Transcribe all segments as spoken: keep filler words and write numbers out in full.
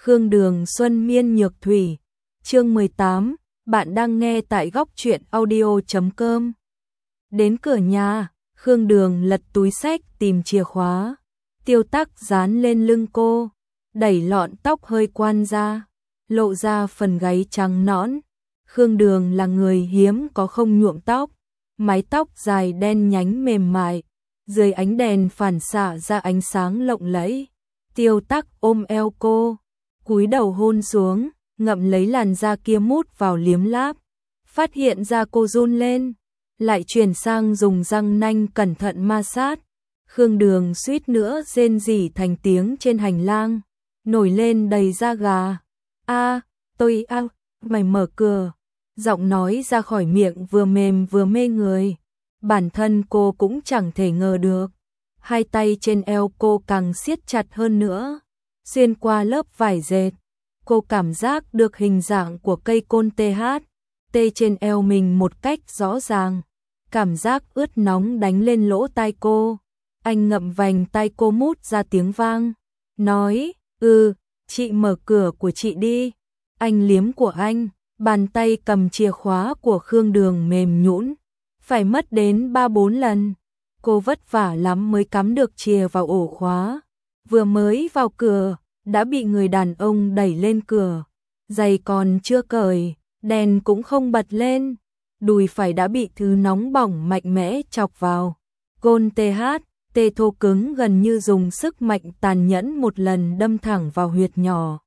Khương Đường Xuân Miên Nhược Thủy. Chương mười tám, bạn đang nghe tại góc truyện audio chấm com. Đến cửa nhà, Khương Đường lật túi xách tìm chìa khóa. Tiêu Tắc dán lên lưng cô, đẩy lọn tóc hơi quan ra, lộ ra phần gáy trắng nõn. Khương Đường là người hiếm có không nhuộm tóc, mái tóc dài đen nhánh mềm mại, dưới ánh đèn phản xạ ra ánh sáng lộng lẫy. Tiêu Tắc ôm eo cô, cúi đầu hôn xuống, ngậm lấy làn da kia mút vào liếm láp. Phát hiện ra cô run lên, lại chuyển sang dùng răng nanh cẩn thận ma sát. Khương Đường suýt nữa rên rỉ thành tiếng trên hành lang, nổi lên đầy da gà. A, tôi a, mày mở cửa. Giọng nói ra khỏi miệng vừa mềm vừa mê người. Bản thân cô cũng chẳng thể ngờ được. Hai tay trên eo cô càng siết chặt hơn nữa. Xuyên qua lớp vải dệt, cô cảm giác được hình dạng của cây côn tê hát, tê trên eo mình một cách rõ ràng. Cảm giác ướt nóng đánh lên lỗ tai cô. Anh ngậm vành tai cô mút ra tiếng vang, nói, ừ, chị mở cửa của chị đi. Anh liếm của anh, bàn tay cầm chìa khóa của Khương Đường mềm nhũn, phải mất đến ba bốn lần. Cô vất vả lắm mới cắm được chìa vào ổ khóa. Vừa mới vào cửa, đã bị người đàn ông đẩy lên cửa. Giày còn chưa cởi, đèn cũng không bật lên. Đùi phải đã bị thứ nóng bỏng mạnh mẽ chọc vào. Côn tê hát, tê thô cứng gần như dùng sức mạnh tàn nhẫn một lần đâm thẳng vào huyệt nhỏ.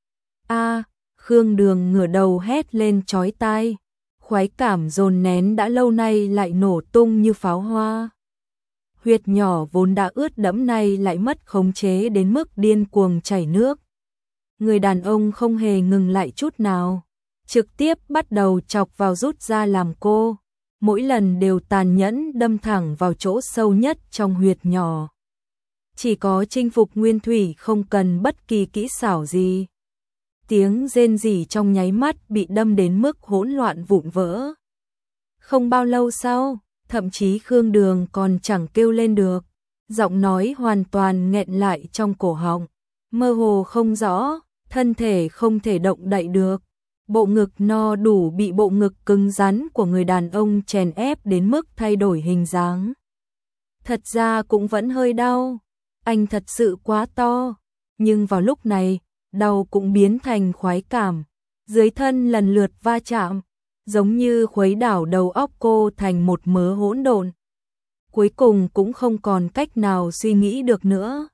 A, Khương Đường ngửa đầu hét lên chói tai. Khoái cảm dồn nén đã lâu nay lại nổ tung như pháo hoa. Huyệt nhỏ vốn đã ướt đẫm này lại mất khống chế đến mức điên cuồng chảy nước. Người đàn ông không hề ngừng lại chút nào, trực tiếp bắt đầu chọc vào rút ra làm cô. Mỗi lần đều tàn nhẫn đâm thẳng vào chỗ sâu nhất trong huyệt nhỏ. Chỉ có chinh phục nguyên thủy không cần bất kỳ kỹ xảo gì. Tiếng rên rỉ trong nháy mắt bị đâm đến mức hỗn loạn vụn vỡ. Không bao lâu sau, thậm chí Khương Đường còn chẳng kêu lên được. Giọng nói hoàn toàn nghẹn lại trong cổ họng, mơ hồ không rõ, thân thể không thể động đậy được. Bộ ngực no đủ bị bộ ngực cứng rắn của người đàn ông chèn ép đến mức thay đổi hình dáng. Thật ra cũng vẫn hơi đau, anh thật sự quá to, nhưng vào lúc này, đau cũng biến thành khoái cảm. Dưới thân lần lượt va chạm, giống như khuấy đảo đầu óc cô thành một mớ hỗn độn. Cuối cùng cũng không còn cách nào suy nghĩ được nữa.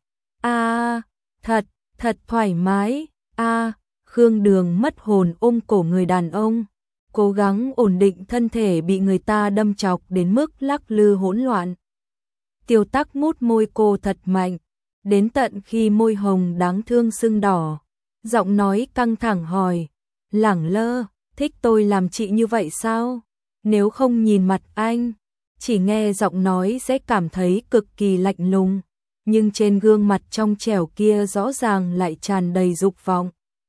A, thật, thật thoải mái. A, Khương Đường mất hồn ôm cổ người đàn ông, cố gắng ổn định thân thể bị người ta đâm chọc đến mức lắc lư hỗn loạn. Tiêu Tắc mút môi cô thật mạnh, đến tận khi môi hồng đáng thương sưng đỏ. Giọng nói căng thẳng hỏi, lẳng lơ, thích tôi làm chị như vậy sao? Nếu không nhìn mặt anh, chỉ nghe giọng nói sẽ cảm thấy cực kỳ lạnh lùng, nhưng trên gương mặt trong trẻo kia rõ ràng lại tràn đầy dục vọng.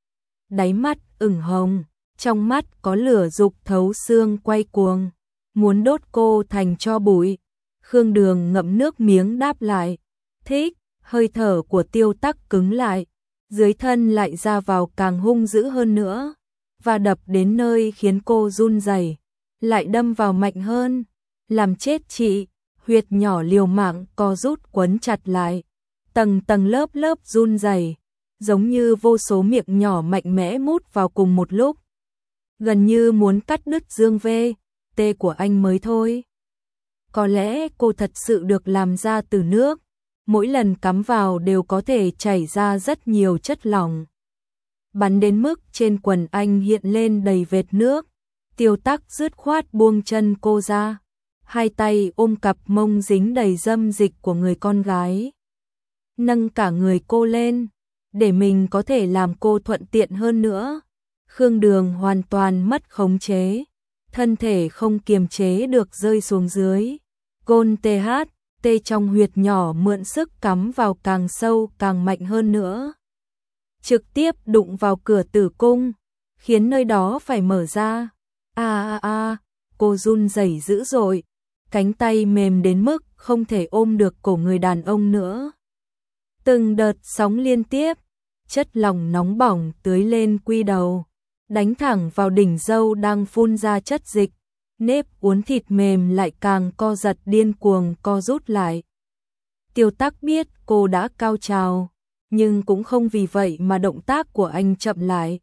Đáy mắt ửng hồng, trong mắt có lửa dục thấu xương quay cuồng, muốn đốt cô thành tro bụi. Khương Đường ngậm nước miếng đáp lại, thích. Hơi thở của Tiêu Tắc cứng lại, dưới thân lại ra vào càng hung dữ hơn nữa, và đập đến nơi khiến cô run rẩy, lại đâm vào mạnh hơn, làm chết chị. Huyệt nhỏ liều mạng co rút quấn chặt lại, tầng tầng lớp lớp run rẩy, giống như vô số miệng nhỏ mạnh mẽ mút vào cùng một lúc, gần như muốn cắt đứt dương vê, tê của anh mới thôi. Có lẽ cô thật sự được làm ra từ nước, mỗi lần cắm vào đều có thể chảy ra rất nhiều chất lỏng, bắn đến mức trên quần anh hiện lên đầy vệt nước. Tiêu Tắc dứt khoát buông chân cô ra, hai tay ôm cặp mông dính đầy dâm dịch của người con gái, nâng cả người cô lên, để mình có thể làm cô thuận tiện hơn nữa. Khương Đường hoàn toàn mất khống chế, thân thể không kiềm chế được rơi xuống dưới. Côn tê hát, tê trong huyệt nhỏ mượn sức cắm vào càng sâu càng mạnh hơn nữa. Trực tiếp đụng vào cửa tử cung, khiến nơi đó phải mở ra. A a a, cô run rẩy dữ dội, cánh tay mềm đến mức không thể ôm được cổ người đàn ông nữa. Từng đợt sóng liên tiếp, chất lỏng nóng bỏng tưới lên quy đầu, đánh thẳng vào đỉnh râu đang phun ra chất dịch, nếp uốn thịt mềm lại càng co giật điên cuồng co rút lại. Tiêu Tắc biết cô đã cao trào, nhưng cũng không vì vậy mà động tác của anh chậm lại.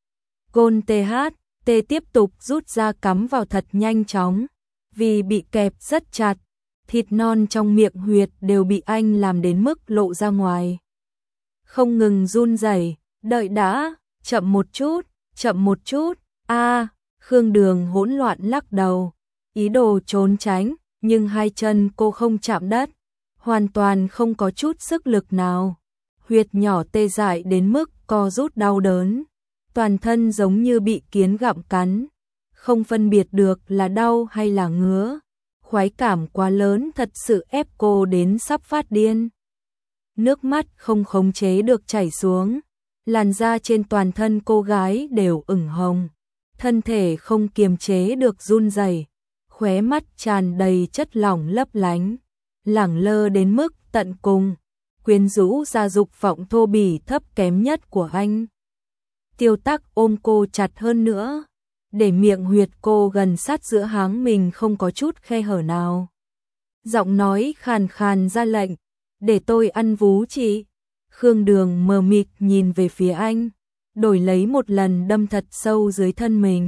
Gôn tê hát, tê tiếp tục rút ra cắm vào thật nhanh chóng, vì bị kẹp rất chặt, thịt non trong miệng huyệt đều bị anh làm đến mức lộ ra ngoài. Không ngừng run rẩy, đợi đã, chậm một chút, chậm một chút, a Khương Đường hỗn loạn lắc đầu, ý đồ trốn tránh, nhưng hai chân cô không chạm đất, hoàn toàn không có chút sức lực nào. Huyệt nhỏ tê dại đến mức co rút đau đớn, toàn thân giống như bị kiến gặm cắn, không phân biệt được là đau hay là ngứa. Khoái cảm quá lớn thật sự ép cô đến sắp phát điên. Nước mắt không khống chế được chảy xuống, làn da trên toàn thân cô gái đều ửng hồng, thân thể không kiềm chế được run rẩy, khóe mắt tràn đầy chất lỏng lấp lánh, lẳng lơ đến mức tận cùng, quyến rũ ra dục vọng thô bỉ thấp kém nhất của anh. Tiêu Tắc ôm cô chặt hơn nữa, để miệng huyệt cô gần sát giữa háng mình không có chút khe hở nào. Giọng nói khàn khàn ra lệnh, để tôi ăn vú chị. Khương Đường mờ mịt nhìn về phía anh, đổi lấy một lần đâm thật sâu dưới thân mình.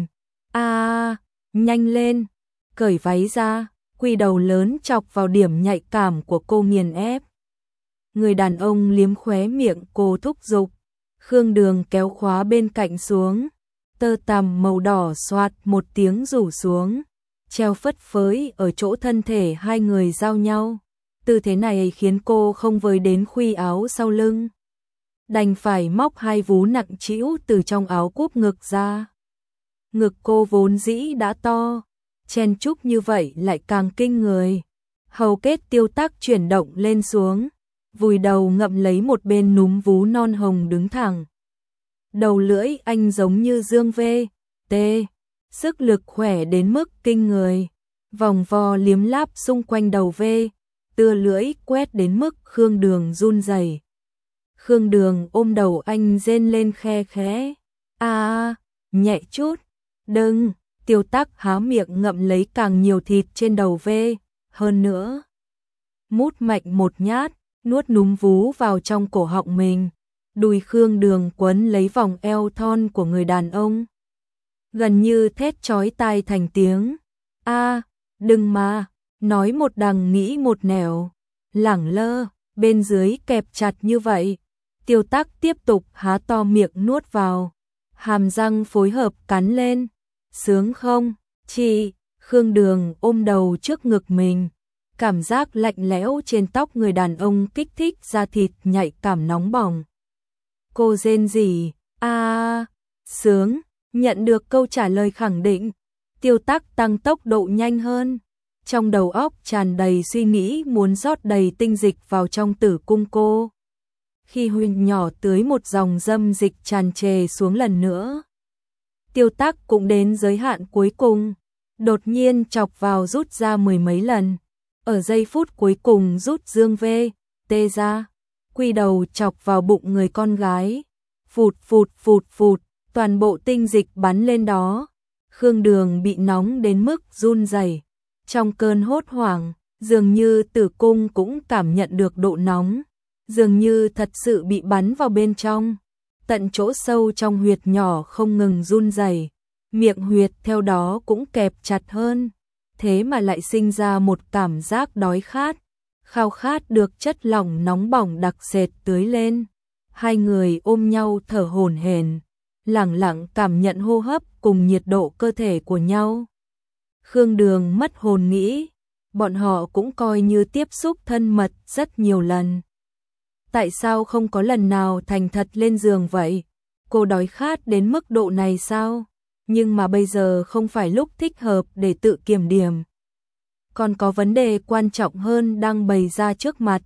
A, nhanh lên, cởi váy ra, quy đầu lớn chọc vào điểm nhạy cảm của cô nghiền ép. Người đàn ông liếm khóe miệng cô thúc giục, Khương Đường kéo khóa bên cạnh xuống, tơ tằm màu đỏ xoạt một tiếng rủ xuống, treo phất phới ở chỗ thân thể hai người giao nhau. Tư thế này khiến cô không với đến khuy áo sau lưng, đành phải móc hai vú nặng trĩu từ trong áo cúp ngực ra. Ngực cô vốn dĩ đã to, chen chúc như vậy lại càng kinh người. Hầu kết Tiêu Tắc chuyển động lên xuống, vùi đầu ngậm lấy một bên núm vú non hồng đứng thẳng. Đầu lưỡi anh giống như dương vê, tê, sức lực khỏe đến mức kinh người, vòng vo liếm láp xung quanh đầu vê, tưa lưỡi quét đến mức Khương Đường run rẩy. Khương Đường ôm đầu anh rên lên khe khẽ, a, nhẹ chút, đừng. Tiêu Tắc há miệng ngậm lấy càng nhiều thịt trên đầu vê, hơn nữa mút mạnh một nhát, nuốt núm vú vào trong cổ họng mình. Đùi Khương Đường quấn lấy vòng eo thon của người đàn ông, gần như thét chói tai thành tiếng. A, đừng mà, nói một đằng nghĩ một nẻo, lẳng lơ, bên dưới kẹp chặt như vậy. Tiêu Tắc tiếp tục há to miệng nuốt vào, hàm răng phối hợp cắn lên. Sướng không, chị? Khương Đường ôm đầu trước ngực mình, cảm giác lạnh lẽo trên tóc người đàn ông kích thích da thịt nhạy cảm nóng bỏng. Cô rên rỉ, a, sướng. Nhận được câu trả lời khẳng định, Tiêu Tắc tăng tốc độ nhanh hơn, trong đầu óc tràn đầy suy nghĩ muốn rót đầy tinh dịch vào trong tử cung cô. Khi huynh nhỏ tưới một dòng dâm dịch tràn trề xuống lần nữa, Tiêu Tắc cũng đến giới hạn cuối cùng, đột nhiên chọc vào rút ra mười mấy lần, ở giây phút cuối cùng rút dương vê, tê ra, quy đầu chọc vào bụng người con gái, phụt phụt phụt phụt, toàn bộ tinh dịch bắn lên đó. Khương Đường bị nóng đến mức run rẩy, trong cơn hốt hoảng, dường như tử cung cũng cảm nhận được độ nóng, dường như thật sự bị bắn vào bên trong. Tận chỗ sâu trong huyệt nhỏ không ngừng run rẩy, miệng huyệt theo đó cũng kẹp chặt hơn, thế mà lại sinh ra một cảm giác đói khát, khao khát được chất lỏng nóng bỏng đặc sệt tưới lên. Hai người ôm nhau thở hổn hển, lẳng lặng cảm nhận hô hấp cùng nhiệt độ cơ thể của nhau. Khương Đường mất hồn nghĩ, bọn họ cũng coi như tiếp xúc thân mật rất nhiều lần. Tại sao không có lần nào thành thật lên giường vậy? Cô đói khát đến mức độ này sao? Nhưng mà bây giờ không phải lúc thích hợp để tự kiểm điểm. Còn có vấn đề quan trọng hơn đang bày ra trước mặt.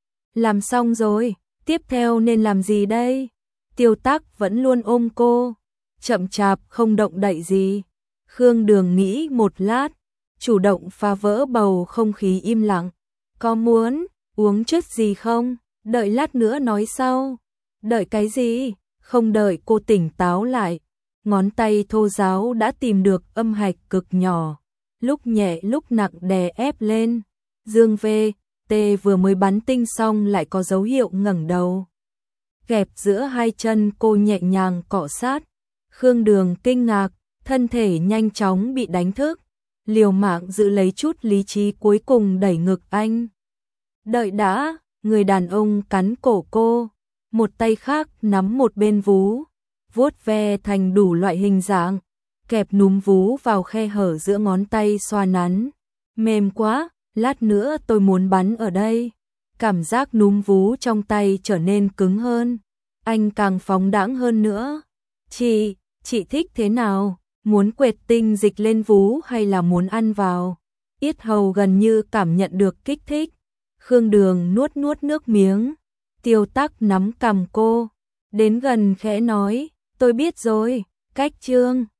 Làm xong rồi, tiếp theo nên làm gì đây? Tiêu Tắc vẫn luôn ôm cô, chậm chạp không động đậy gì. Khương Đường nghĩ một lát, chủ động phá vỡ bầu không khí im lặng. Có muốn uống chút gì không? Đợi lát nữa nói sau. Đợi cái gì? Không đợi cô tỉnh táo lại, ngón tay thô ráo đã tìm được âm hạch cực nhỏ, lúc nhẹ lúc nặng đè ép lên. Dương V, T vừa mới bắn tinh xong lại có dấu hiệu ngẩng đầu. Gẹp giữa hai chân cô nhẹ nhàng cọ sát. Khương Đường kinh ngạc, thân thể nhanh chóng bị đánh thức, liều mạng giữ lấy chút lý trí cuối cùng đẩy ngực anh. Đợi đã, người đàn ông cắn cổ cô, một tay khác nắm một bên vú, vuốt ve thành đủ loại hình dạng, kẹp núm vú vào khe hở giữa ngón tay xoa nắn. Mềm quá, lát nữa tôi muốn bắn ở đây. Cảm giác núm vú trong tay trở nên cứng hơn, anh càng phóng đãng hơn nữa. Chị, chị thích thế nào? Muốn quệt tinh dịch lên vú hay là muốn ăn vào? Yết hầu gần như cảm nhận được kích thích. Khương Đường nuốt nuốt nước miếng. Tiêu Tắc nắm cằm cô, đến gần khẽ nói, tôi biết rồi, cách chương.